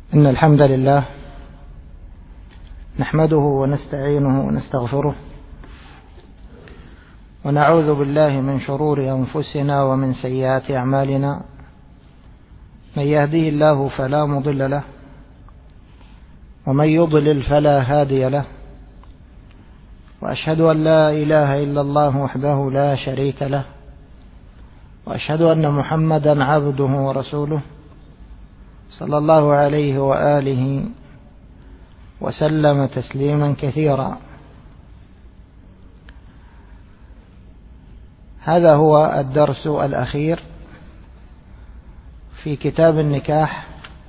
إن الحمد لله نحمده ونستعينه ونستغفره ونعوذ بالله من شرور أنفسنا ومن سيئات أعمالنا. من يهديه الله فلا مضل له ومن يضلل فلا هادي له، وأشهد أن لا إله إلا الله وحده لا شريك له، وأشهد أن محمدا عبده ورسوله صلى الله عليه وآله وسلم تسليما كثيرا. هذا هو الدرس الأخير في كتاب النكاح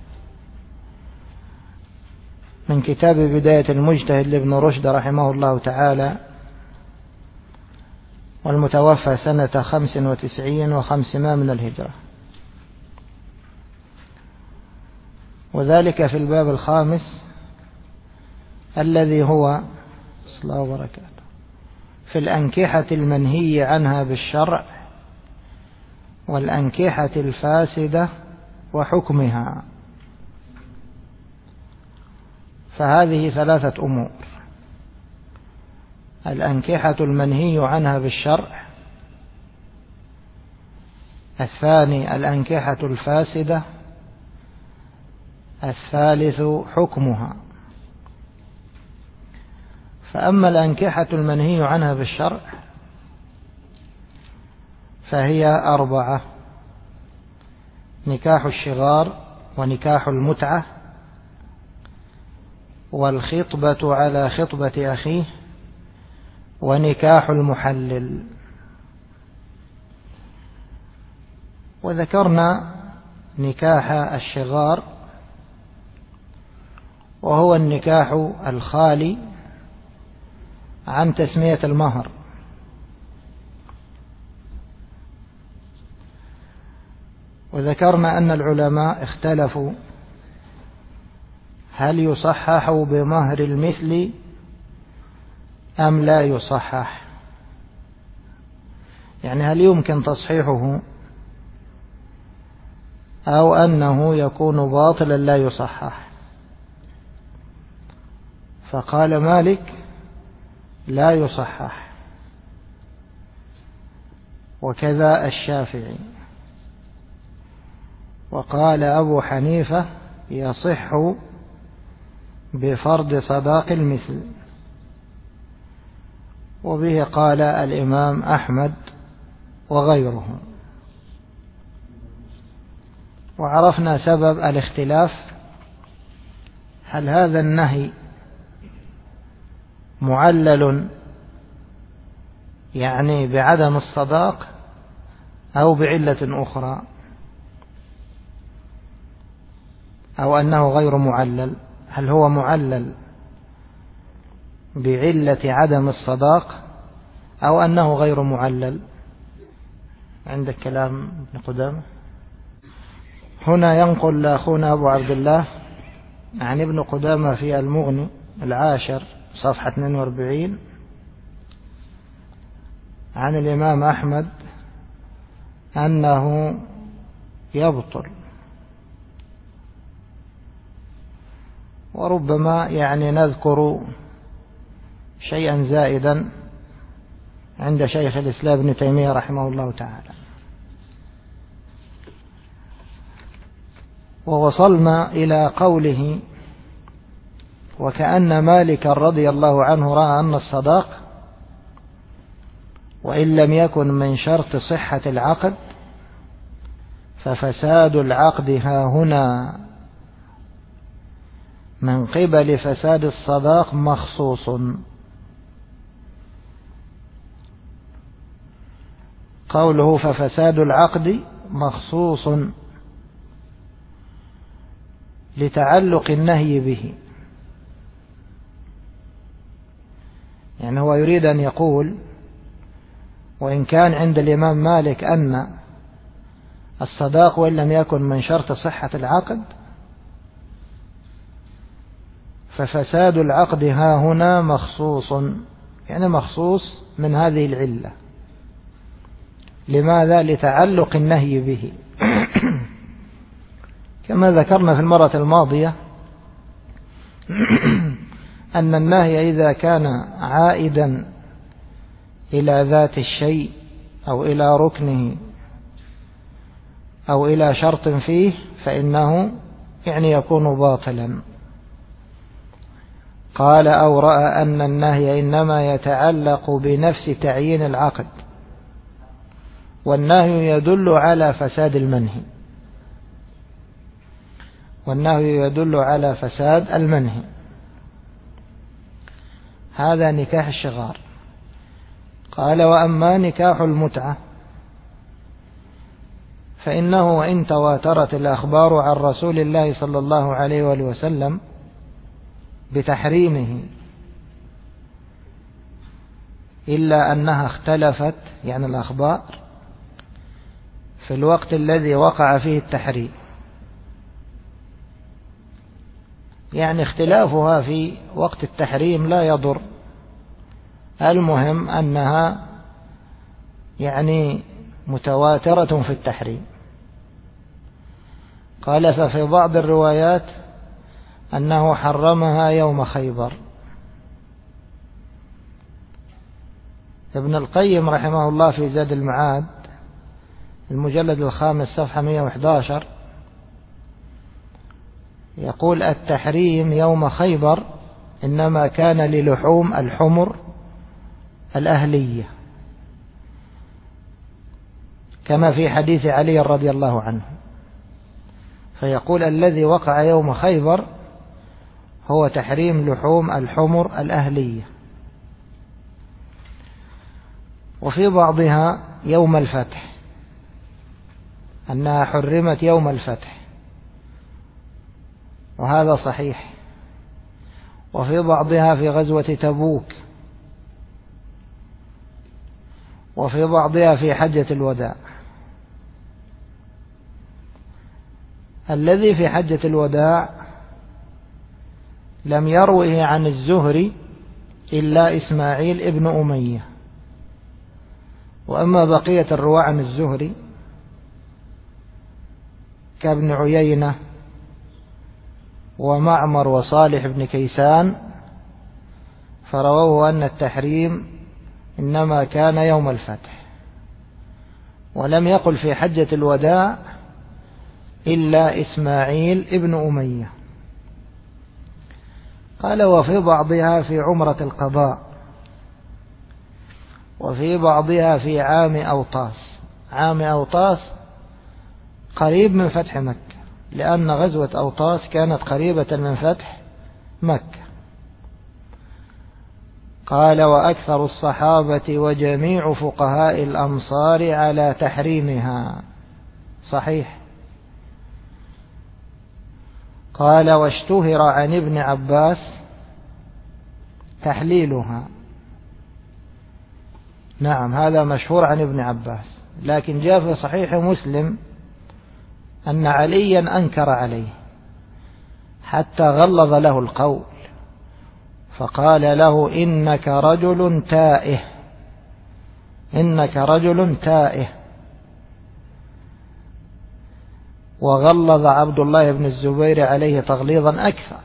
من كتاب بداية المجتهد لابن رشد رحمه الله تعالى، والمتوفى سنة 95 و500 من الهجرة، وذلك في الباب الخامس الذي هو صلى الله وبركاته في الأنكحة المنهي عنها بالشرع والأنكحة الفاسدة وحكمها. فهذه ثلاثة أمور: الأنكحة المنهي عنها بالشرع، الثاني الأنكحة الفاسدة، الثالث حكمها. فأما الأنكحة المنهي عنها بالشرع فهي 4: نكاح الشغار، ونكاح المتعة، والخطبة على خطبة أخيه، ونكاح المحلل. وذكرنا نكاح الشغار، وهو النكاح الخالي عن تسمية المهر، وذكرنا أن العلماء اختلفوا هل يصحح بمهر المثل أم لا يصحح، يعني هل يمكن تصحيحه أو أنه يكون باطلا لا يصحح. فقال مالك لا يصحح، وكذا الشافعي، وقال أبو حنيفة يصح بفرض صداق المثل، وبه قال الإمام أحمد وغيره. وعرفنا سبب الاختلاف: هل هذا النهي معلل يعني بعدم الصداق أو بعلة أخرى، أو أنه غير معلل؟ هل هو معلل بعلة عدم الصداق أو أنه غير معلل؟ عندك كلام ابن قدامة. هنا ينقل أخونا أبو عبد الله عن ابن قدامة في المغني العاشر صفحة 42 عن الإمام أحمد أنه يبطل، وربما يعني نذكر شيئا زائدا عند شيخ الإسلام ابن تيمية رحمه الله تعالى. ووصلنا إلى قوله: وكأن مالك رضي الله عنه رأى أن الصداق وإن لم يكن من شرط صحة العقد ففساد العقد هاهنا من قبل فساد الصداق مخصوص. قوله ففساد العقد مخصوص لتعلق النهي به، يعني هو يريد أن يقول وإن كان عند الإمام مالك أن الصداق وإن لم يكن من شرط صحة العقد ففساد العقد ها هنا مخصوص، يعني مخصوص من هذه العلة. لماذا؟ لتعلق النهي به. كما ذكرنا في المرة الماضية أن النهي إذا كان عائدا إلى ذات الشيء أو إلى ركنه أو إلى شرط فيه فإنه يعني يكون باطلا. قال أو رأى أن النهي إنما يتعلق بنفس تعيين العقد، والنهي يدل على فساد المنهي، والنهي يدل على فساد المنهي. هذا نكاح الشغار. قال وأما نكاح المتعة فإنه وإن تواترت الأخبار عن رسول الله صلى الله عليه وآله وسلم بتحريمه إلا أنها اختلفت، يعني الأخبار، في الوقت الذي وقع فيه التحريم، يعني اختلافها في وقت التحريم لا يضر، المهم أنها يعني متواترة في التحريم. قال ففي بعض الروايات أنه حرمها يوم خيبر. ابن القيم رحمه الله في زاد المعاد المجلد 5 صفحة 111 يقول التحريم يوم خيبر إنما كان للحوم الحمر الأهلية، كما في حديث علي رضي الله عنه. فيقول الذي وقع يوم خيبر هو تحريم لحوم الحمر الأهلية. وفي بعضها يوم الفتح، أنها حرمت يوم الفتح، وهذا صحيح. وفي بعضها في غزوة تبوك، وفي بعضها في حجة الوداع. الذي في حجة الوداع لم يروه عن الزهري إلا إسماعيل ابن أمية، وأما بقية الرواة عن الزهري كابن عيينة ومعمر وصالح بن كيسان فرووه أن التحريم إنما كان يوم الفتح، ولم يقل في حجة الوداع إلا إسماعيل ابن أمية. قال وفي بعضها في عمرة القضاء، وفي بعضها في عام أوطاس. عام أوطاس قريب من فتح مكة، لأن غزوة أوطاس كانت قريبة من فتح مكة. قال وأكثر الصحابة وجميع فقهاء الأمصار على تحريمها. صحيح. قال واشتهر عن ابن عباس تحليلها. نعم هذا مشهور عن ابن عباس، لكن جاء في صحيح مسلم أن عليا أنكر عليه حتى غلظ له القول، فقال له إنك رجل تائه، إنك رجل تائه. وغلظ عبد الله بن الزبير عليه تغليظا أكثر،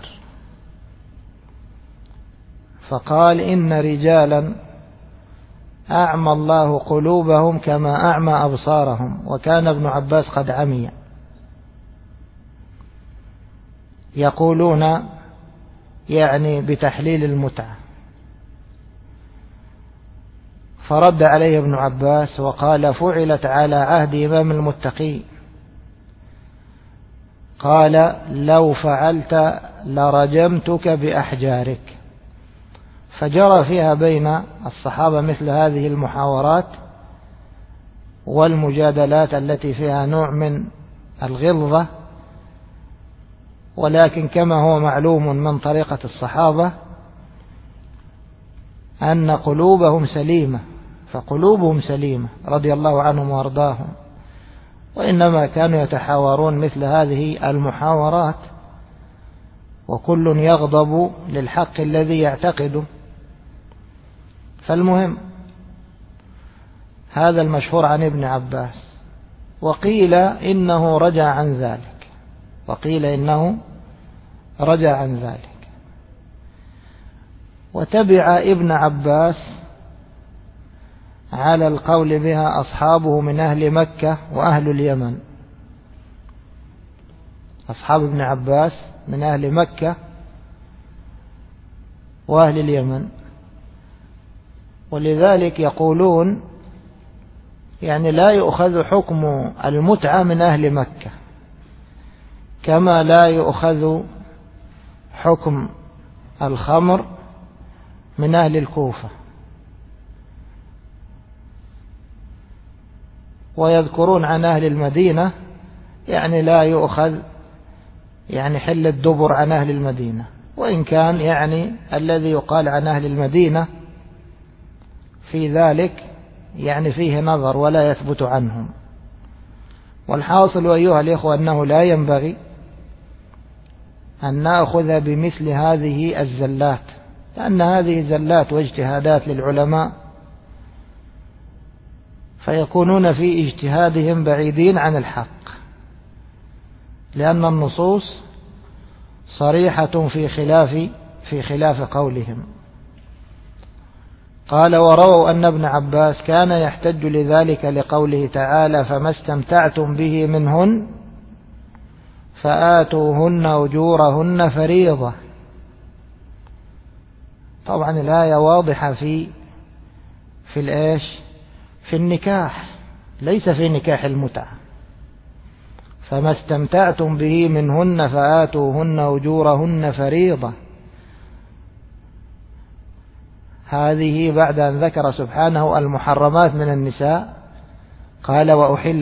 فقال إن رجالا أعمى الله قلوبهم كما أعمى أبصارهم، وكان ابن عباس قد عمي. يقولون يعني بتحليل المتعة. فرد عليه ابن عباس وقال فعلت على عهد إمام المتقين، قال لو فعلت لرجمتك بأحجارك. فجرى فيها بين الصحابة مثل هذه المحاورات والمجادلات التي فيها نوع من الغلظة، ولكن كما هو معلوم من طريقة الصحابة أن قلوبهم سليمة، فقلوبهم سليمة رضي الله عنهم وارضاهم، وإنما كانوا يتحاورون مثل هذه المحاورات، وكل يغضب للحق الذي يعتقده. فالمهم هذا المشهور عن ابن عباس. وقيل إنه رجع عن ذلك، وقيل إنه رجع عن ذلك. وتبع ابن عباس على القول بها أصحابه من أهل مكة وأهل اليمن. أصحاب ابن عباس من أهل مكة وأهل اليمن، ولذلك يقولون يعني لا يؤخذ حكم المتعة من أهل مكة، كما لا يؤخذ حكم الخمر من أهل الكوفة. ويذكرون عن أهل المدينة يعني لا يؤخذ يعني حل الدبر عن أهل المدينة، وإن كان يعني الذي يقال عن أهل المدينة في ذلك يعني فيه نظر ولا يثبت عنهم. والحاصل أيها الإخوة أنه لا ينبغي أن نأخذ بمثل هذه الزلات، لأن هذه زلات واجتهادات للعلماء، فيكونون في اجتهادهم بعيدين عن الحق، لأن النصوص صريحة في خلاف قولهم. قال: ورووا أن ابن عباس كان يحتج لذلك لقوله تعالى: فما استمتعتم به منهن فآتوهن أجورهن فريضة. طبعا الآية واضحة في النكاح، ليس في نكاح المتعة. فما استمتعتم به منهن فآتوهن أجورهن فريضة، هذه بعد أن ذكر سبحانه المحرمات من النساء قال: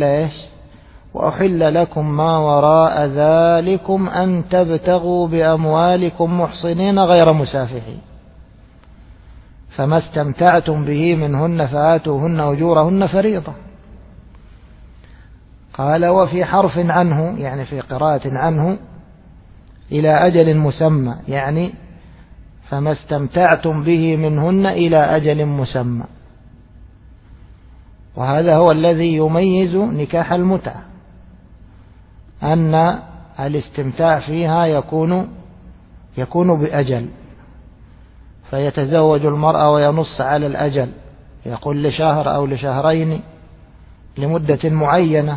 وأحل لكم ما وراء ذلكم أن تبتغوا بأموالكم محصنين غير مسافحين. فما استمتعتم به منهن فآتوهن أجورهن فريضة. قال: وفي حرف عنه يعني في قراءة عنه إلى أجل مسمى، يعني فما استمتعتم به منهن إلى أجل مسمى. وهذا هو الذي يميز نكاح المتعة، أن الاستمتاع فيها يكون بأجل، فيتزوج المرأة وينص على الأجل، يقول لشهر أو لشهرين لمدة معينة.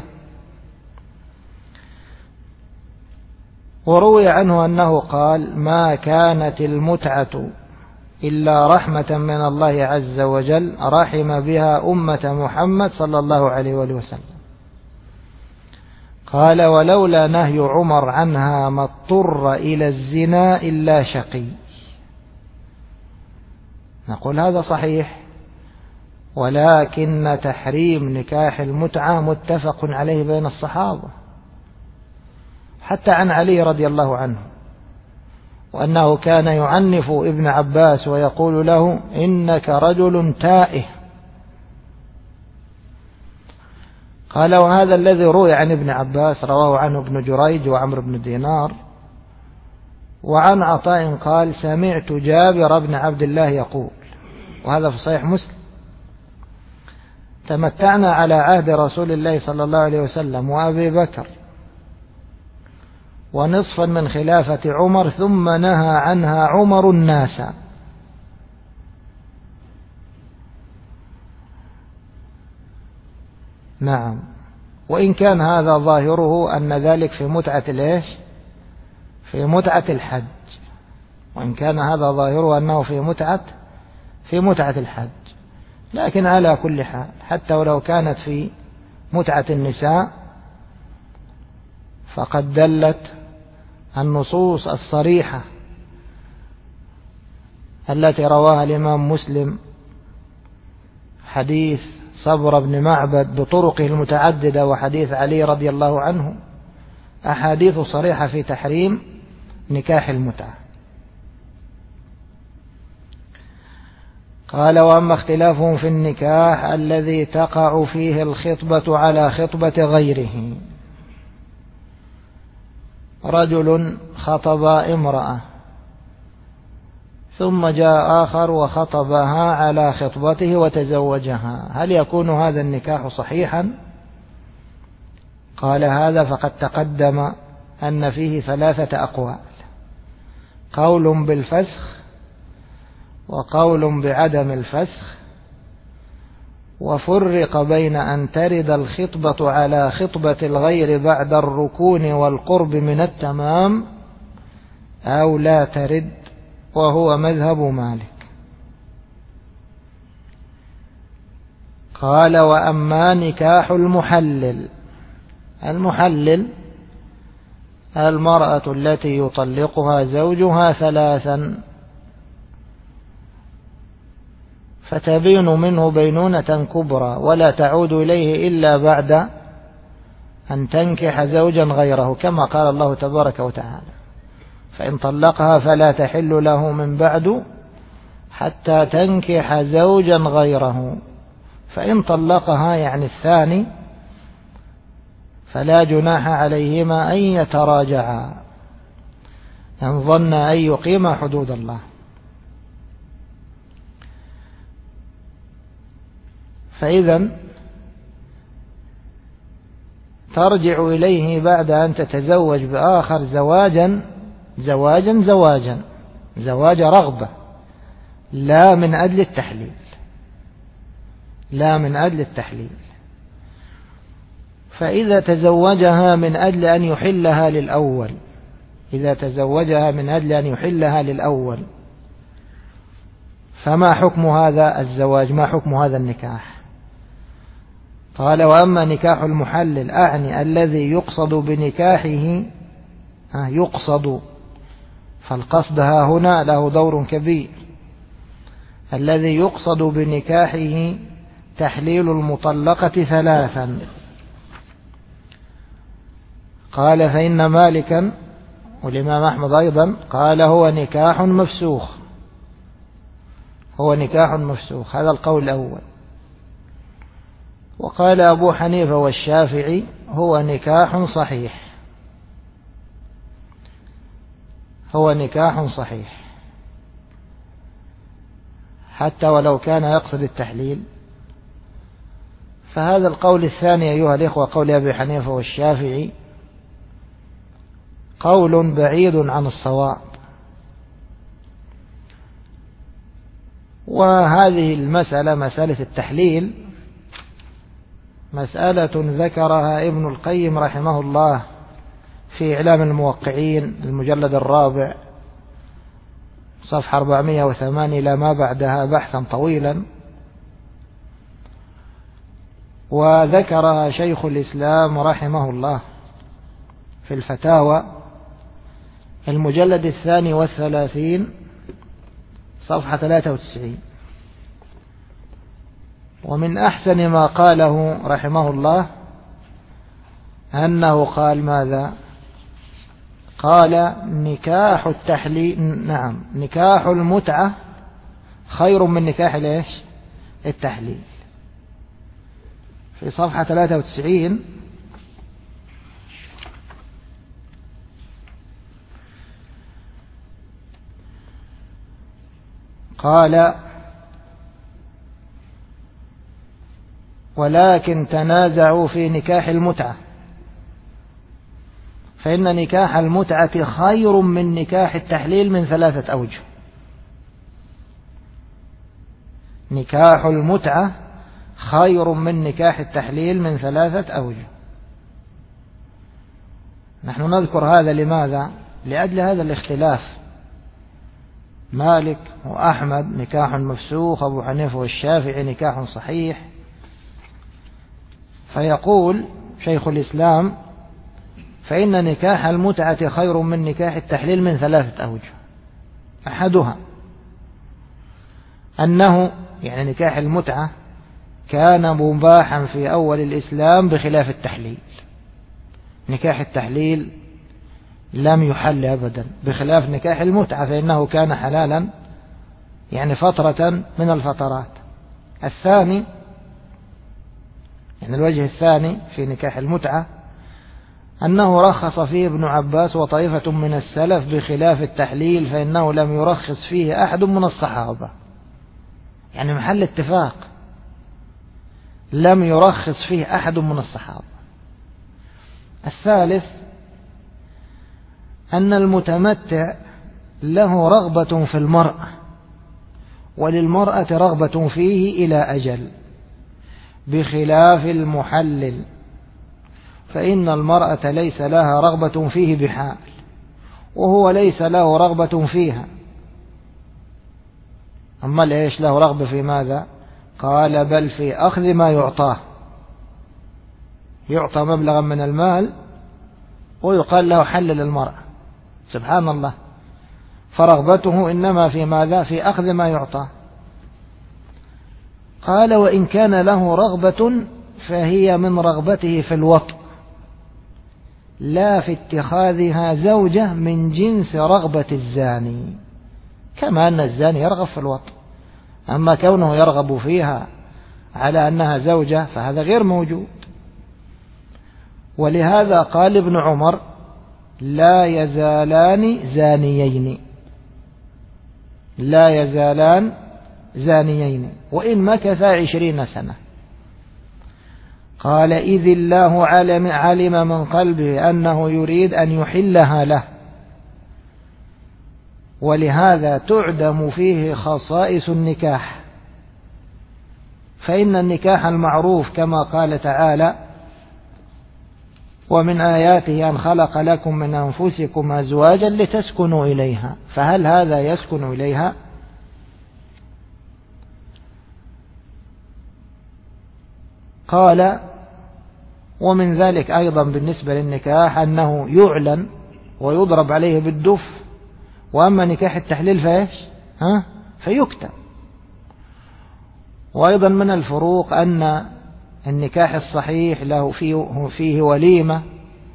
وروي عنه أنه قال: ما كانت المتعة إلا رحمة من الله عز وجل رحم بها أمة محمد صلى الله عليه وآله وسلم. قال: ولولا نهي عمر عنها ما اضطر إلى الزنا إلا شقي. نقول هذا صحيح، ولكن تحريم نكاح المتعة متفق عليه بين الصحابة، حتى عن علي رضي الله عنه، وأنه كان يعنف ابن عباس ويقول له: إنك رجل تائه. قال: وهذا الذي روي عن ابن عباس رواه عنه ابن جريج وعمر بن دينار. وعن عطاء قال: سمعت جابر بن عبد الله يقول، وهذا في صحيح مسلم: تمتعنا على عهد رسول الله صلى الله عليه وسلم وأبي بكر ونصفا من خلافة عمر، ثم نهى عنها عمر الناس. نعم. وإن كان هذا ظاهره أن ذلك في متعة في متعة الحج، وإن كان هذا ظاهره أنه في متعة الحج، لكن على كل حال حتى ولو كانت في متعة النساء فقد دلت النصوص الصريحة التي رواها الإمام مسلم، حديث صبر بن معبد بطرقه المتعددة وحديث علي رضي الله عنه، أحاديث صريحة في تحريم نكاح المتعة. قال: وأما اختلافهم في النكاح الذي تقع فيه الخطبة على خطبة غيره، رجل خطب امرأة ثم جاء آخر وخطبها على خطبته وتزوجها، هل يكون هذا النكاح صحيحا؟ قال: هذا فقد تقدم أن فيه 3 أقوال: قول بالفسخ، وقول بعدم الفسخ، وفرق بين أن ترد الخطبة على خطبة الغير بعد الركون والقرب من التمام أو لا ترد، وهو مذهب مالك. قال: وأما نكاح المحلل. المحلل المرأة التي يطلقها زوجها 3 فتبين منه بينونة كبرى ولا تعود إليه إلا بعد أن تنكح زوجا غيره، كما قال الله تبارك وتعالى: فإن طلقها فلا تحل له من بعد حتى تنكح زوجا غيره. فإن طلقها يعني الثاني فلا جناح عليهما أن يتراجعا إن ظن أن يقيم حدود الله. فإذا ترجع إليه بعد أن تتزوج بآخر زواج رغبة، لا من أجل التحليل. فإذا تزوجها من أجل أن يحلها للأول، فما حكم هذا الزواج؟ ما حكم هذا النكاح؟ قال: وأما نكاح المحلل، أعني الذي يقصد بنكاحه، فالقصد ها هنا له دور كبير. الذي يقصد بنكاحه تحليل المطلقة 3. قال: فإن مالكا والإمام أحمد أيضا قال: هو نكاح مفسوخ. هذا القول الأول. وقال أبو حنيفة والشافعي: هو نكاح صحيح حتى ولو كان يقصد التحليل. فهذا القول الثاني أيها الإخوة، قول أبي حنيفة والشافعي، قول بعيد عن الصواب. وهذه المسألة، مسألة التحليل، مسألة ذكرها ابن القيم رحمه الله في إعلام الموقعين المجلد 4 صفحة 408 إلى ما بعدها بحثا طويلا، وذكرها شيخ الإسلام رحمه الله في الفتاوى المجلد 32 صفحة 93. ومن أحسن ما قاله رحمه الله أنه قال ماذا؟ قال: نكاح المتعة خير من نكاح التحليل. في صفحة 93 قال: ولكن تنازعوا في نكاح المتعة، فإن نكاح المتعة خير من نكاح التحليل من 3 أوجه. نكاح المتعة خير من نكاح التحليل من 3 أوجه. نحن نذكر هذا لماذا؟ لأجل هذا الاختلاف. مالك وأحمد نكاح مفسوخ، أبو حنيفة والشافعي نكاح صحيح. فيقول شيخ الإسلام: فإن نكاح المتعة خير من نكاح التحليل من 3 أوجه. أحدها أنه يعني نكاح المتعة كان مباحا في أول الإسلام بخلاف التحليل. نكاح التحليل لم يحل أبدا، بخلاف نكاح المتعة فإنه كان حلالا يعني فترة من الفترات. الثاني يعني الوجه الثاني في نكاح المتعة أنه رخص فيه ابن عباس وطائفة من السلف بخلاف التحليل، فإنه لم يرخص فيه أحد من الصحابة، يعني محل اتفاق، لم يرخص فيه أحد من الصحابة. الثالث أن المتمتع له رغبة في المرأة وللمرأة رغبة فيه إلى أجل، بخلاف المحلل فإن المرأة ليس لها رغبة فيه بحال، وهو ليس له رغبة فيها. أما ليش له رغبة في ماذا؟ قال بل في أخذ ما يعطاه، يعطى مبلغا من المال ويقال له حلل المرأة، سبحان الله. فرغبته إنما في ماذا؟ في أخذ ما يعطاه. قال وإن كان له رغبة فهي من رغبته في الوطء، لا في اتخاذها زوجة من جنس رغبة الزاني، كما أن الزاني يرغب في الوطء، أما كونه يرغب فيها على أنها زوجة فهذا غير موجود. ولهذا قال ابن عمر لا يزالان زانيين، لا يزالان زانيين وإن مكث 20 سنة. قال إذ الله علم من قلبه أنه يريد أن يحلها له، ولهذا تعدم فيه خصائص النكاح، فإن النكاح المعروف كما قال تعالى ومن آياته أن خلق لكم من أنفسكم أزواجا لتسكنوا إليها، فهل هذا يسكن إليها؟ قال ومن ذلك أيضا بالنسبة للنكاح أنه يعلن ويضرب عليه بالدف، وأما نكاح التحليل فإيش؟ فيكتب. وأيضا من الفروق أن النكاح الصحيح له فيه وليمة.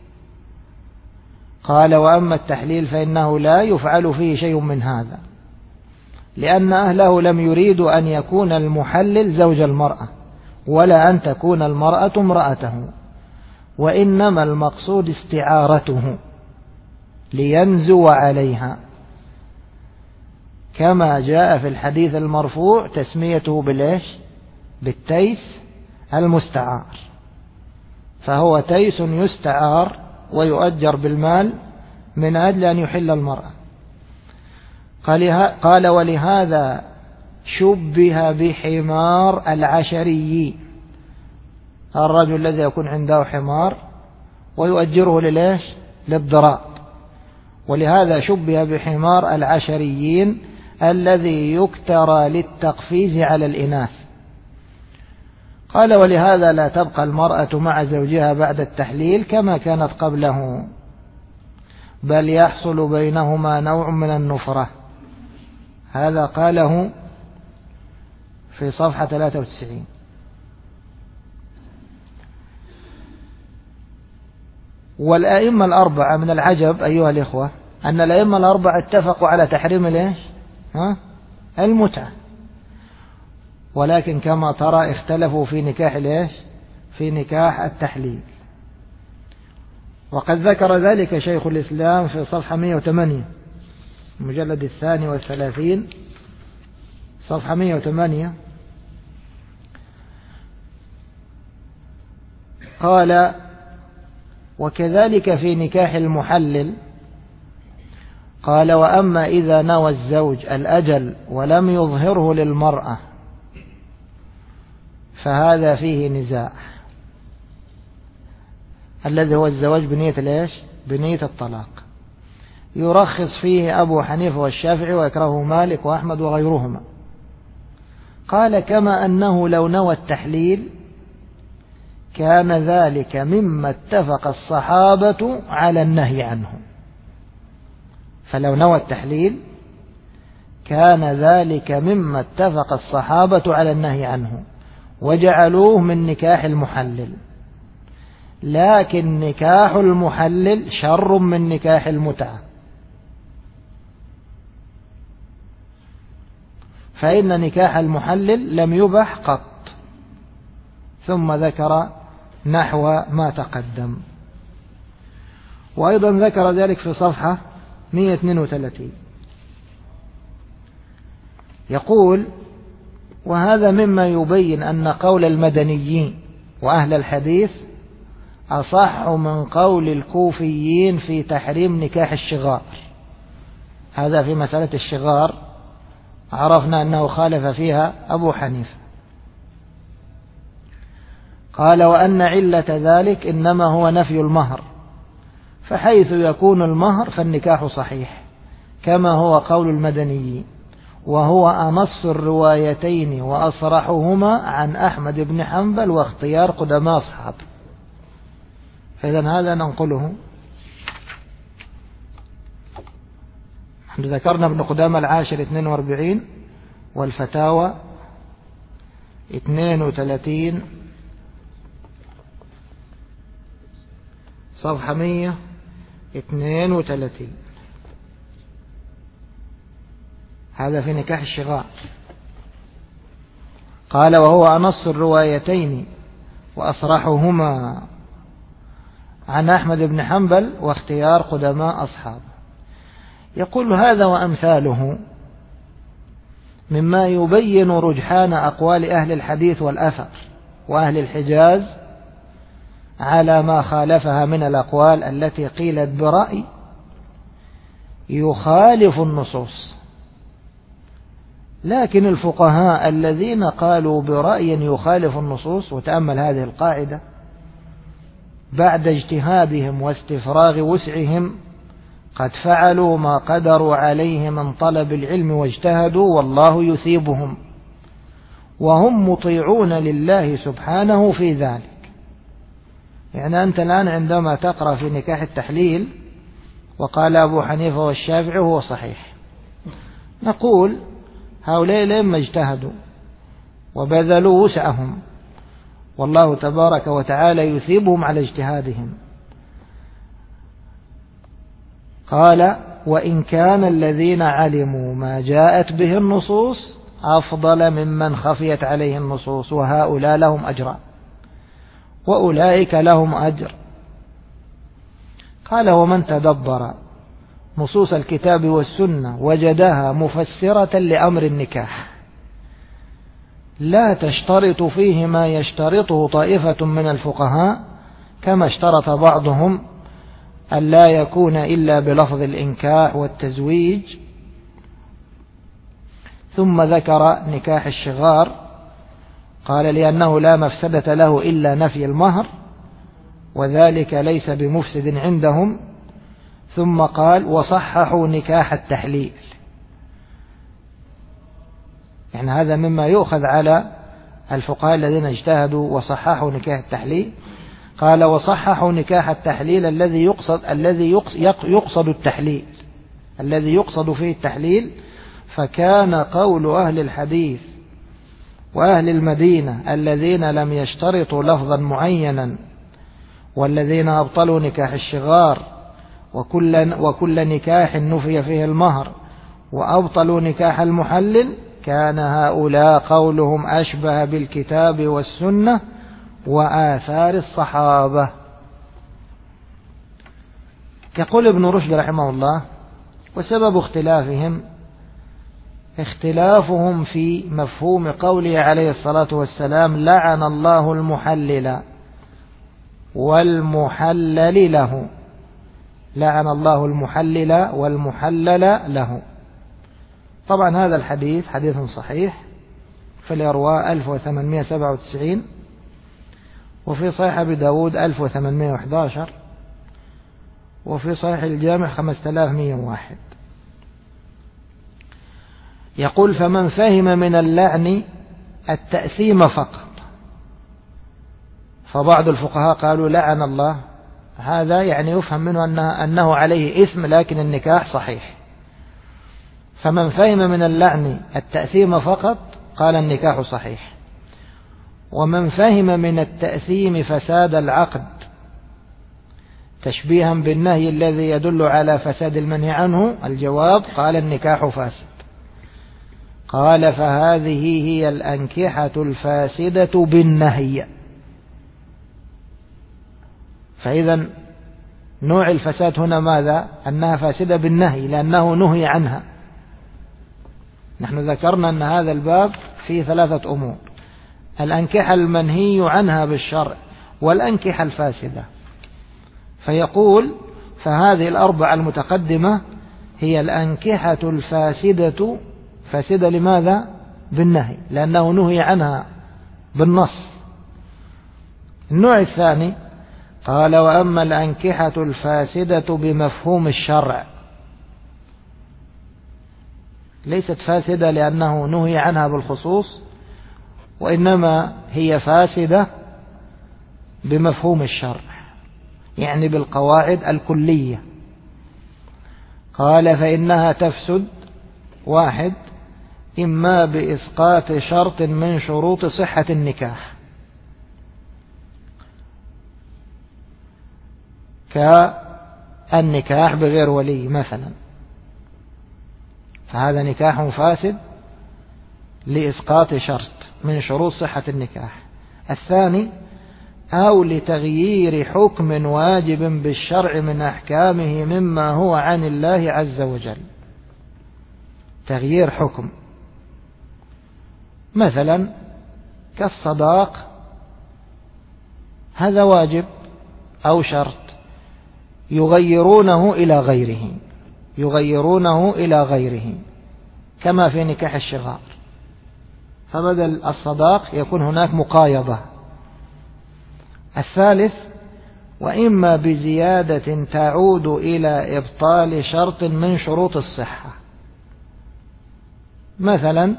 قال وأما التحليل فإنه لا يفعل فيه شيء من هذا، لأن أهله لم يريدوا أن يكون المحلل زوج المرأة ولا أن تكون المرأة امرأته، وإنما المقصود استعارته لينزو عليها، كما جاء في الحديث المرفوع تسميته بالإيش؟ بالتيس المستعار، فهو تيس يستعار ويؤجر بالمال من أجل أن يحل المرأة. قال ولهذا شبه بحمار العشري، الرجل الذي يكون عنده حمار ويؤجره للإيش؟ للضراء، ولهذا شبه بحمار العشريين الذي يكترى للتقفيز على الإناث. قال ولهذا لا تبقى المرأة مع زوجها بعد التحليل كما كانت قبله، بل يحصل بينهما نوع من النفرة. هذا قاله في صفحة 93. والأئمة الأربعة من العجب أيها الإخوة أن الأئمة الأربعة اتفقوا على تحريم الإيش؟ المتعة، ولكن كما ترى اختلفوا في نكاح الإيش؟ في نكاح التحليل. وقد ذكر ذلك شيخ الإسلام في صفحة 108 المجلد 32 صفحة 108. قال وكذلك في نكاح المحلل. قال وأما إذا نوى الزوج الأجل ولم يظهره للمرأة فهذا فيه نزاع، الذي هو الزواج بنية الإيش؟ بنية الطلاق. يرخص فيه أبو حنيفة والشافعي ويكرهه مالك وأحمد وغيرهما. قال كما أنه لو نوى التحليل كان ذلك مما اتفق الصحابة على النهي عنه، فلو نوى التحليل كان ذلك مما اتفق الصحابة على النهي عنه وجعلوه من نكاح المحلل، لكن نكاح المحلل شر من نكاح المتعة، فإن نكاح المحلل لم يبح قط. ثم ذكر نحو ما تقدم، وأيضا ذكر ذلك في صفحة 132. يقول وهذا مما يبين أن قول المدنيين وأهل الحديث أصح من قول الكوفيين في تحريم نكاح الشغار. هذا في مسألة الشغار عرفنا أنه خالف فيها أبو حنيفة. قال وأن علة ذلك إنما هو نفي المهر، فحيث يكون المهر فالنكاح صحيح كما هو قول المدني، وهو أنص الروايتين وأصرحهما عن أحمد بن حنبل واختيار قدماء أصحابه. فإذن هذا ننقله. ذكرنا ابن قدامة العاشر 42 والفتاوى 32 صفحة 132. هذا في نكاح الشغار. قال وهو أنص الروايتين وأصرحهما عن أحمد بن حنبل واختيار قدماء أصحابه. يقول هذا وأمثاله مما يبين رجحان أقوال أهل الحديث والأثر وأهل الحجاز على ما خالفها من الأقوال التي قيلت برأي يخالف النصوص. لكن الفقهاء الذين قالوا برأي يخالف النصوص، وتأمل هذه القاعدة، بعد اجتهادهم واستفراغ وسعهم قد فعلوا ما قدروا عليه من طلب العلم واجتهدوا، والله يثيبهم، وهم مطيعون لله سبحانه في ذلك. يعني أنت الآن عندما تقرأ في نكاح التحليل وقال أبو حنيفة والشافعي هو صحيح، نقول هؤلاء لما اجتهدوا وبذلوا وسعهم، والله تبارك وتعالى يثيبهم على اجتهادهم. قال وإن كان الذين علموا ما جاءت به النصوص أفضل ممن خفيت عليه النصوص، وهؤلاء لهم أجران وأولئك لهم أجر. قال ومن تدبر نصوص الكتاب والسنة وجدها مفسرة لأمر النكاح لا تشترط فيه ما يشترطه طائفة من الفقهاء، كما اشترط بعضهم أن لا يكون إلا بلفظ الإنكاح والتزويج. ثم ذكر نكاح الشغار، قال لأنه لا مفسدة له إلا نفي المهر، وذلك ليس بمفسد عندهم. ثم قال وصححوا نكاح التحليل، يعني هذا مما يؤخذ على الفقهاء الذين اجتهدوا وصححوا نكاح التحليل. قال وصححوا نكاح التحليل الذي يقصد التحليل، الذي يقصد فيه التحليل. فكان قول أهل الحديث وأهل المدينة الذين لم يشترطوا لفظا معينا، والذين أبطلوا نكاح الشغار وكل نكاح نفي فيه المهر وأبطلوا نكاح المحلل، كان هؤلاء قولهم أشبه بالكتاب والسنة وآثار الصحابة. يقول ابن رشد رحمه الله وسبب اختلافهم في مفهوم قوله عليه الصلاة والسلام لعن الله المحلل والمحلل له، لعن الله المحلل والمحلل له. طبعا هذا الحديث حديث صحيح في الإرواء 1897، وفي صحيح أبي داود 1811، وفي صحيح الجامع 5101. يقول فمن فهم من اللعن التأثيم فقط، فبعض الفقهاء قالوا لعن الله، هذا يعني يفهم منه أنه عليه إثم لكن النكاح صحيح. فمن فهم من اللعن التأثيم فقط قال النكاح صحيح. ومن فهم من التأثيم فساد العقد تشبيها بالنهي الذي يدل على فساد المنهي عنه، الجواب قال النكاح فاسد. قال فهذه هي الأنكحة الفاسدة بالنهي. فإذا نوع الفساد هنا ماذا؟ أنها فاسدة بالنهي لأنه نهي عنها. نحن ذكرنا أن هذا الباب فيه 3 أمور: الأنكحة المنهي عنها بالشرع، والأنكحة الفاسدة. فيقول فهذه 4 المتقدمة هي الأنكحة الفاسدة فاسدة لماذا؟ بالنهي، لأنه نهي عنها بالنص. النوع الثاني قال وأما الأنكحة الفاسدة بمفهوم الشرع، ليست فاسدة لأنه نهي عنها بالخصوص، وإنما هي فاسدة بمفهوم الشرع، يعني بالقواعد الكلية. قال فإنها تفسد: واحد، إما بإسقاط شرط من شروط صحة النكاح، كالنكاح بغير ولي مثلا، فهذا نكاح فاسد لإسقاط شرط من شروط صحة النكاح. الثاني أو لتغيير حكم واجب بالشرع من أحكامه مما هو عن الله عز وجل. تغيير حكم مثلا كالصداق، هذا واجب أو شرط يغيرونه إلى غيره كما في نكاح الشغار، فبدل الصداق يكون هناك مقايضة. الثالث وإما بزيادة تعود إلى إبطال شرط من شروط الصحة، مثلا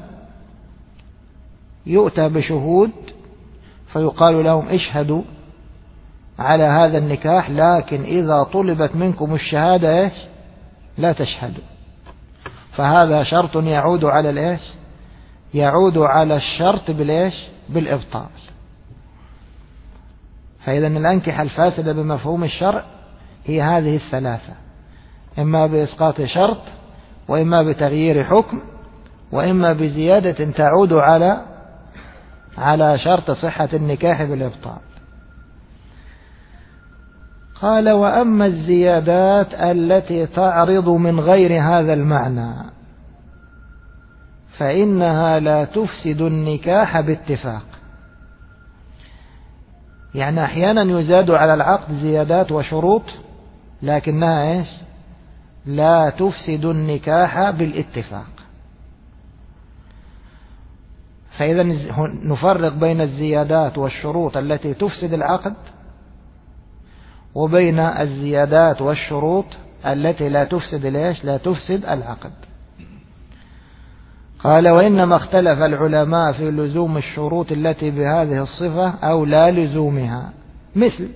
يؤتى بشهود فيقال لهم اشهدوا على هذا النكاح، لكن إذا طلبت منكم الشهادة لا تشهدوا، فهذا شرط يعود على يعود على الشرط بالإبطال. فإذا الأنكحة الفاسدة بمفهوم الشرع هي هذه الثلاثة: إما بإسقاط شرط، وإما بتغيير حكم، وإما بزيادة تعود على شرط صحة النكاح بالإبطال. قال وأما الزيادات التي تعرض من غير هذا المعنى فإنها لا تفسد النكاح باتفاق. يعني أحيانا يزاد على العقد زيادات وشروط لكنها لا تفسد النكاح بالاتفاق. فإذا نفرق بين الزيادات والشروط التي تفسد العقد وبين الزيادات والشروط التي لا تفسد العقد. قال وإنما اختلف العلماء في لزوم الشروط التي بهذه الصفة أو لا لزومها، مثل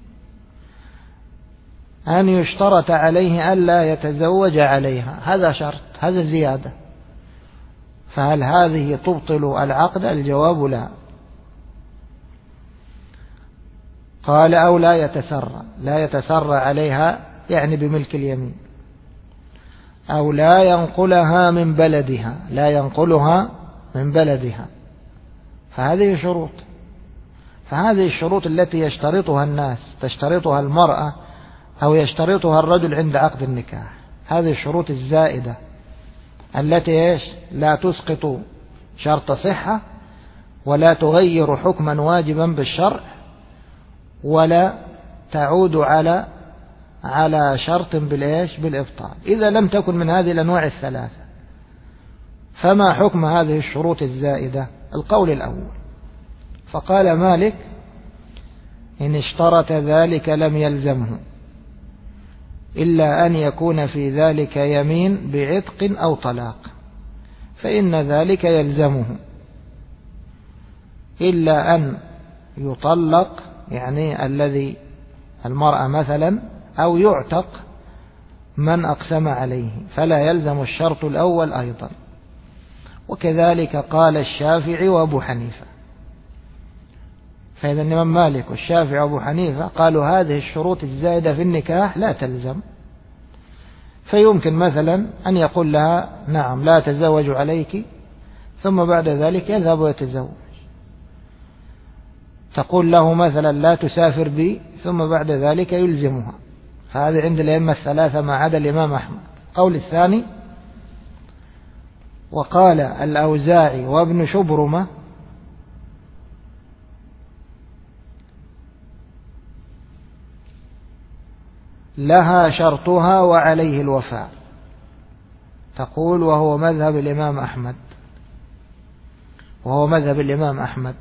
أن يشترط عليه ألا يتزوج عليها، هذا شرط، هذا زيادة، فهل هذه تبطل العقد؟ الجواب لا. قال أو لا يتسرى عليها، يعني بملك اليمين، أو لا ينقلها من بلدها، فهذه شروط. فهذه الشروط التي يشترطها الناس، تشترطها المرأة أو يشترطها الرجل عند عقد النكاح، هذه الشروط الزائدة التي لا تسقط شرط صحة، ولا تغير حكما واجبا بالشرع، ولا تعود على شرط بالإبطال. إذا لم تكن من هذه الأنواع الثلاثة فما حكم هذه الشروط الزائدة؟ القول الأول. فقال مالك إن اشترط ذلك لم يلزمه إلا أن يكون في ذلك يمين بعتق أو طلاق، فإن ذلك يلزمه إلا أن يطلق، يعني الذي المرأة مثلا، أو يعتق من أقسم عليه، فلا يلزم الشرط الأول أيضا. وكذلك قال الشافعي وأبو حنيفة. فإذا الإمام مالك والشافعي وأبو حنيفة قالوا هذه الشروط الزائدة في النكاح لا تلزم. فيمكن مثلا أن يقول لها نعم لا تزوج عليك، ثم بعد ذلك يذهب ويتزوج. تقول له مثلا لا تسافر بي، ثم بعد ذلك يلزمها. فهذا عند الأئمة الثلاثة ما عدا الإمام أحمد. قول الثاني وقال الأوزاعي وابن شبرمة لها شرطها وعليه الوفاء. تقول وهو مذهب الإمام أحمد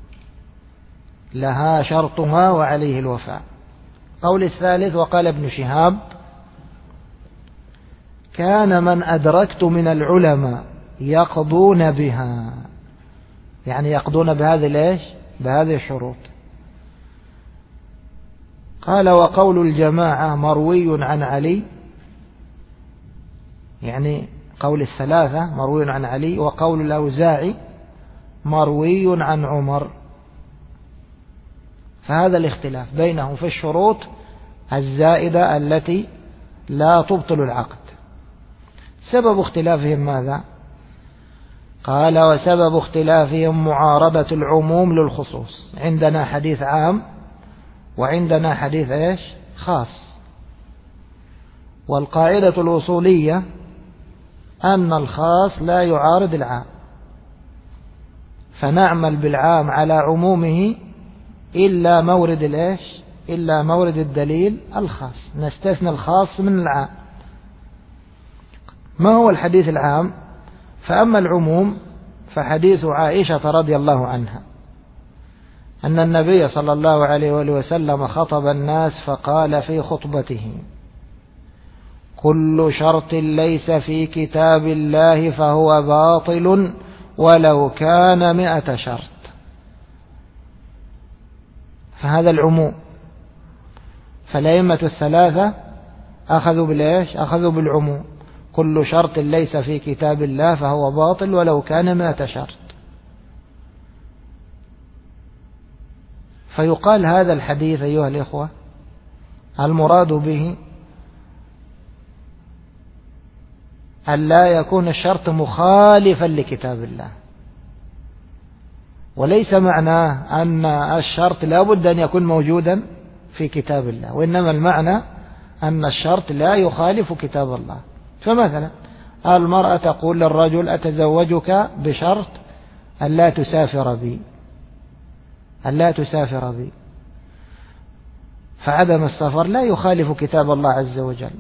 لها شرطها وعليه الوفاء. قول الثالث وقال ابن شهاب كان من أدركت من العلماء يقضون بها، يعني يقضون بهذه الشروط. قال وقول الجماعة مروي عن علي، يعني قول الثلاثة مروي عن علي، وقول الأوزاعي مروي عن عمر. فهذا الاختلاف بينهم في الشروط الزائدة التي لا تبطل العقد. سبب اختلافهم ماذا؟ قال وسبب اختلافهم معارضة العموم للخصوص. عندنا حديث عام وعندنا حديث خاص. والقاعدة الأصولية أن الخاص لا يعارض العام، فنعمل بالعام على عمومه إلا مورد الدليل الخاص، نستثنى الخاص من العام. ما هو الحديث العام؟ فأما العموم فحديث عائشة رضي الله عنها أن النبي صلى الله عليه وآله وسلم خطب الناس فقال في خطبته كل شرط ليس في كتاب الله فهو باطل ولو كان 100 شرط. فهذا العموم. فالأئمة الثلاثة أخذوا بالعموم، كل شرط ليس في كتاب الله فهو باطل ولو كان 100 شرط. فيقال هذا الحديث أيها الإخوة المراد به أن لا يكون الشرط مخالفا لكتاب الله، وليس معناه أن الشرط لا بد أن يكون موجودا في كتاب الله، وإنما المعنى أن الشرط لا يخالف كتاب الله. فمثلا المرأة تقول للرجل أتزوجك بشرط أن لا تسافر بي، فعدم السفر لا يخالف كتاب الله عز وجل،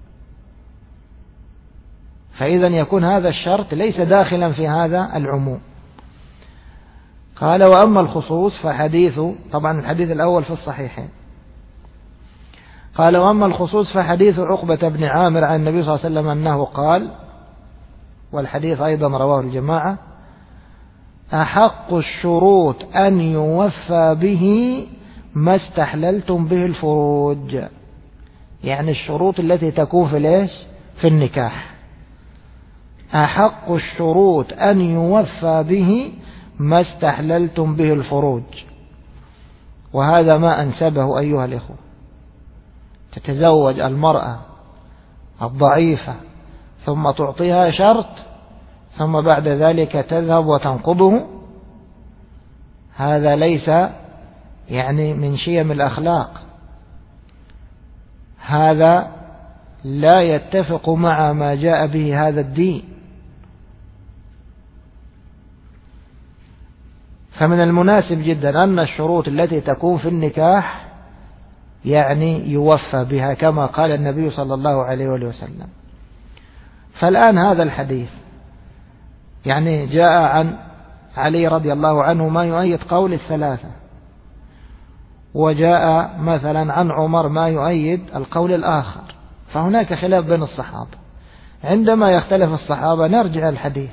فإذا يكون هذا الشرط ليس داخلا في هذا العموم. قال وأما الخصوص فحديث، طبعا الحديث الأول في الصحيحين، قال وأما الخصوص فحديث عقبة بن عامر عن النبي صلى الله عليه وسلم أنه قال، والحديث أيضا رواه الجماعة: أحق الشروط أن يوفى به ما استحللتم به الفروج، يعني الشروط التي تكون في النكاح. أحق الشروط أن يوفى به ما استحللتم به الفروج. وهذا ما أنسبه أيها الإخوة. تتزوج المرأة الضعيفة ثم تعطيها شرط ثم بعد ذلك تذهب وتنقضه، هذا ليس يعني من شيم الأخلاق، هذا لا يتفق مع ما جاء به هذا الدين. فمن المناسب جدا أن الشروط التي تكون في النكاح يعني يوفى بها كما قال النبي صلى الله عليه وسلم. فالآن هذا الحديث يعني جاء عن علي رضي الله عنه ما يؤيد قول الثلاثة، وجاء مثلا عن عمر ما يؤيد القول الآخر، فهناك خلاف بين الصحابة. عندما يختلف الصحابة نرجع الحديث: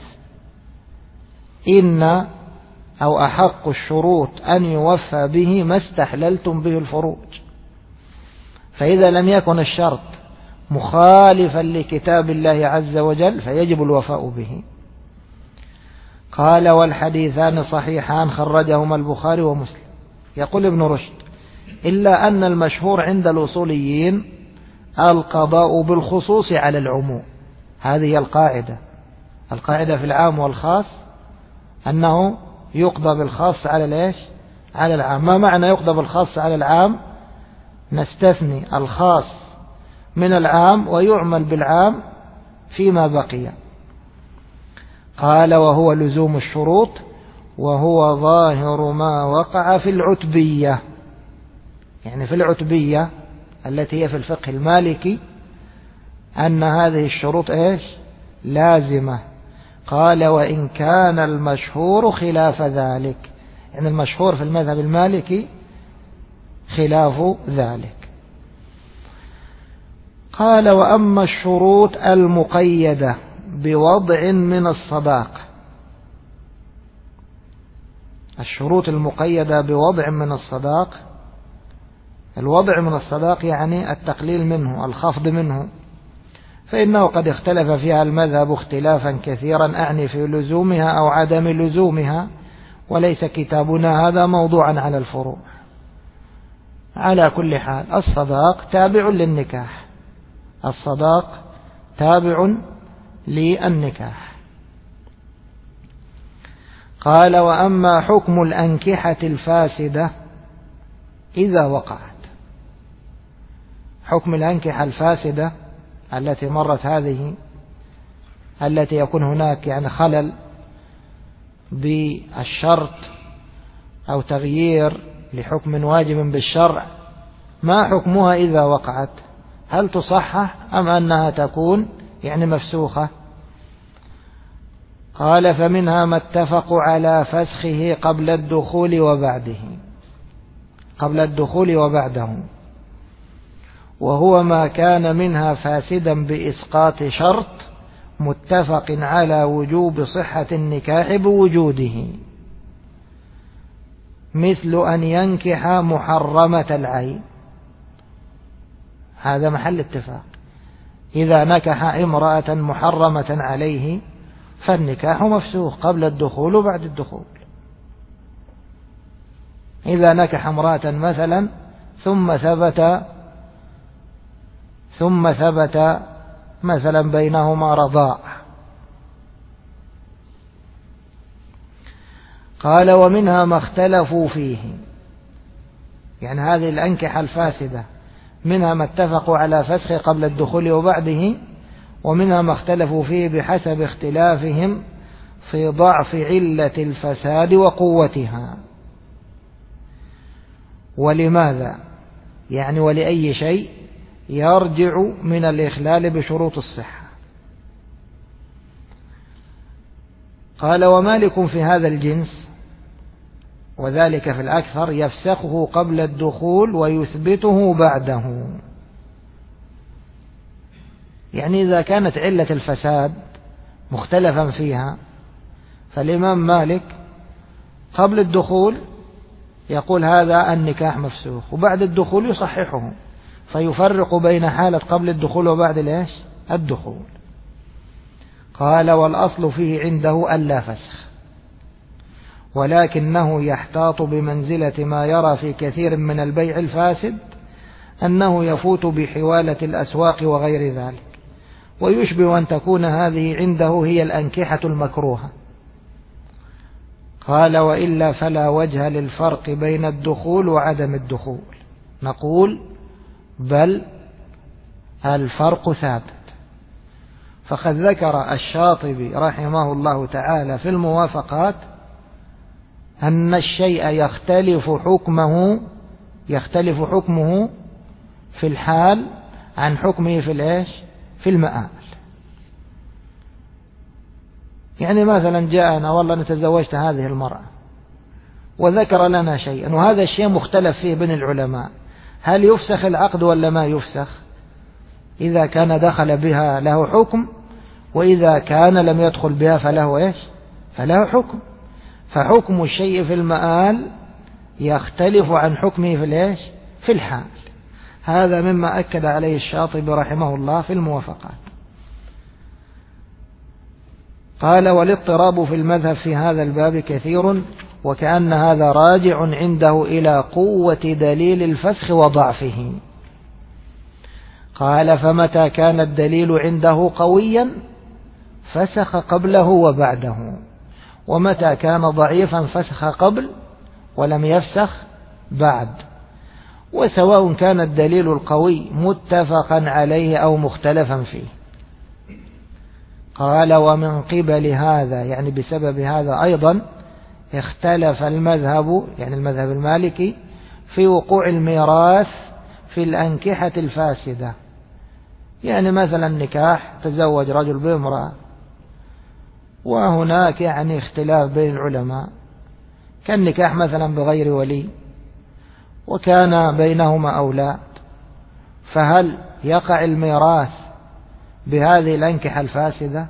إن أو أحق الشروط أن يوفى به ما استحللتم به الفروج. فإذا لم يكن الشرط مخالفا لكتاب الله عز وجل فيجب الوفاء به. قال والحديثان صحيحان خرجهما البخاري ومسلم. يقول ابن رشد: إلا أن المشهور عند الأصوليين القضاء بالخصوص على العموم. هذه القاعدة في العام والخاص أنه يقضى بالخاص على العام. ما معنى يقضى بالخاص على العام؟ نستثني الخاص من العام ويعمل بالعام فيما بقي. قال وهو لزوم الشروط، وهو ظاهر ما وقع في العتبية. يعني في العتبية التي هي في الفقه المالكي أن هذه الشروط لازمة. قال وإن كان المشهور خلاف ذلك، يعني المشهور في المذهب المالكي خلاف ذلك. قال وأما الشروط المقيدة بوضع من الصداق، الشروط المقيدة بوضع من الصداق، الوضع من الصداق يعني التقليل منه، الخفض منه، فإنه قد اختلف فيها المذهب اختلافا كثيرا، أعني في لزومها أو عدم لزومها، وليس كتابنا هذا موضوعا على الفروع. على كل حال الصداق تابع للنكاح، الصداق تابع للنكاح. قال وأما حكم الأنكحة الفاسدة إذا وقعت، حكم الأنكحة الفاسدة التي مرت هذه، التي يكون هناك يعني خلل بالشرط أو تغيير لحكم واجب بالشرع، ما حكمها إذا وقعت؟ هل تصحح أم أنها تكون يعني مفسوخة؟ قال فمنها ما اتفقوا على فسخه قبل الدخول وبعده، قبل الدخول وبعده، وهو ما كان منها فاسدا بإسقاط شرط متفق على وجوب صحة النكاح بوجوده، مثل أن ينكح محرمة العين، هذا محل اتفاق. إذا نكح امرأة محرمة عليه فالنكاح مفسوخ قبل الدخول وبعد الدخول. إذا نكح امرأة مثلا ثم ثبت مثلا بينهما رضاع. قال ومنها ما اختلفوا فيه، يعني هذه الأنكحة الفاسدة منها ما اتفقوا على فسخه قبل الدخول وبعده، ومنها ما اختلفوا فيه بحسب اختلافهم في ضعف علة الفساد وقوتها. ولماذا؟ يعني ولأي شيء يرجع من الإخلال بشروط الصحة. قال ومالك في هذا الجنس، وذلك في الأكثر، يفسخه قبل الدخول ويثبته بعده. يعني إذا كانت علة الفساد مختلفا فيها، فالإمام مالك قبل الدخول يقول هذا النكاح مفسوخ، وبعد الدخول يصححه، فيفرق بين حالة قبل الدخول وبعد الدخول. قال والأصل فيه عنده ألا فسخ، ولكنه يحتاط بمنزلة ما يرى في كثير من البيع الفاسد أنه يفوت بحوالة الأسواق وغير ذلك، ويشبه أن تكون هذه عنده هي الأنكحة المكروهة. قال وإلا فلا وجه للفرق بين الدخول وعدم الدخول، نقول بل الفرق ثابت. فقد ذكر الشاطبي رحمه الله تعالى في الموافقات أن الشيء يختلف حكمه في الحال عن حكمه في المآل. يعني مثلا جاءنا والله نتزوجت هذه المرأة وذكر لنا شيئا، وهذا الشيء مختلف فيه بين العلماء، هل يفسخ العقد ولا ما يفسخ؟ إذا كان دخل بها له حكم، وإذا كان لم يدخل بها فله حكم. فحكم الشيء في المآل يختلف عن حكمه في الحال. هذا مما أكد عليه الشاطبي رحمه الله في الموافقات. قال والاضطراب في المذهب في هذا الباب كثير، وكأن هذا راجع عنده إلى قوة دليل الفسخ وضعفه. قال فمتى كان الدليل عنده قويا فسخ قبله وبعده، ومتى كان ضعيفا فسخ قبل ولم يفسخ بعد، وسواء كان الدليل القوي متفقا عليه أو مختلفا فيه. قال ومن قبل هذا، يعني بسبب هذا أيضا، اختلف المذهب، يعني المذهب المالكي، في وقوع الميراث في الأنكحة الفاسدة. يعني مثلا نكاح، تزوج رجل بامرأة وهناك يعني اختلاف بين العلماء، كالنكاح مثلا بغير ولي وكان بينهما أولاد، فهل يقع الميراث بهذه الأنكحة الفاسدة؟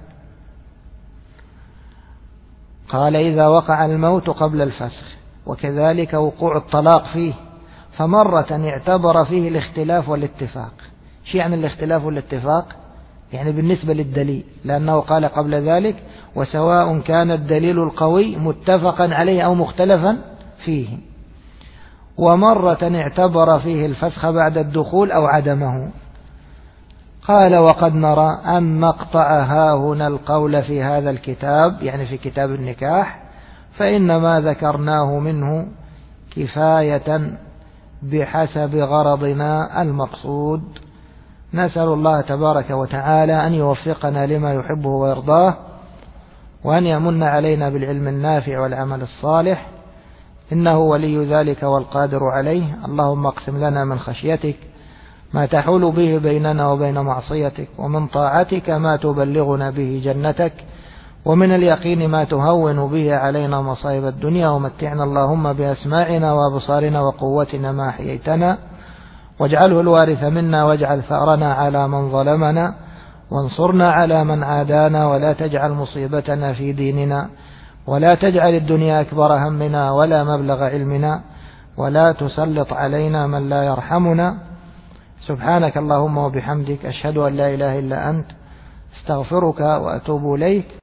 قال إذا وقع الموت قبل الفسخ، وكذلك وقوع الطلاق فيه، فمرة اعتبر فيه الاختلاف والاتفاق. شيء عن الاختلاف والاتفاق يعني بالنسبة للدليل، لأنه قال قبل ذلك وسواء كان الدليل القوي متفقا عليه أو مختلفا فيه. ومرة اعتبر فيه الفسخ بعد الدخول أو عدمه. قال وقد نرى أن نقطع هاهنا القول في هذا الكتاب، يعني في كتاب النكاح، فإنما ذكرناه منه كفاية بحسب غرضنا المقصود. نسأل الله تبارك وتعالى أن يوفقنا لما يحبه ويرضاه، وأن يمن علينا بالعلم النافع والعمل الصالح، إنه ولي ذلك والقادر عليه. اللهم اقسم لنا من خشيتك ما تحول به بيننا وبين معصيتك، ومن طاعتك ما تبلغنا به جنتك، ومن اليقين ما تهون به علينا مصائب الدنيا، ومتعنا اللهم بأسماعنا وأبصارنا وقوتنا ما أحييتنا، واجعله الوارث منا، واجعل ثأرنا على من ظلمنا، وانصرنا على من عادانا، ولا تجعل مصيبتنا في ديننا، ولا تجعل الدنيا أكبر همنا ولا مبلغ علمنا، ولا تسلط علينا من لا يرحمنا. سبحانك اللهم وبحمدك، أشهد أن لا إله إلا أنت، استغفرك وأتوب إليك.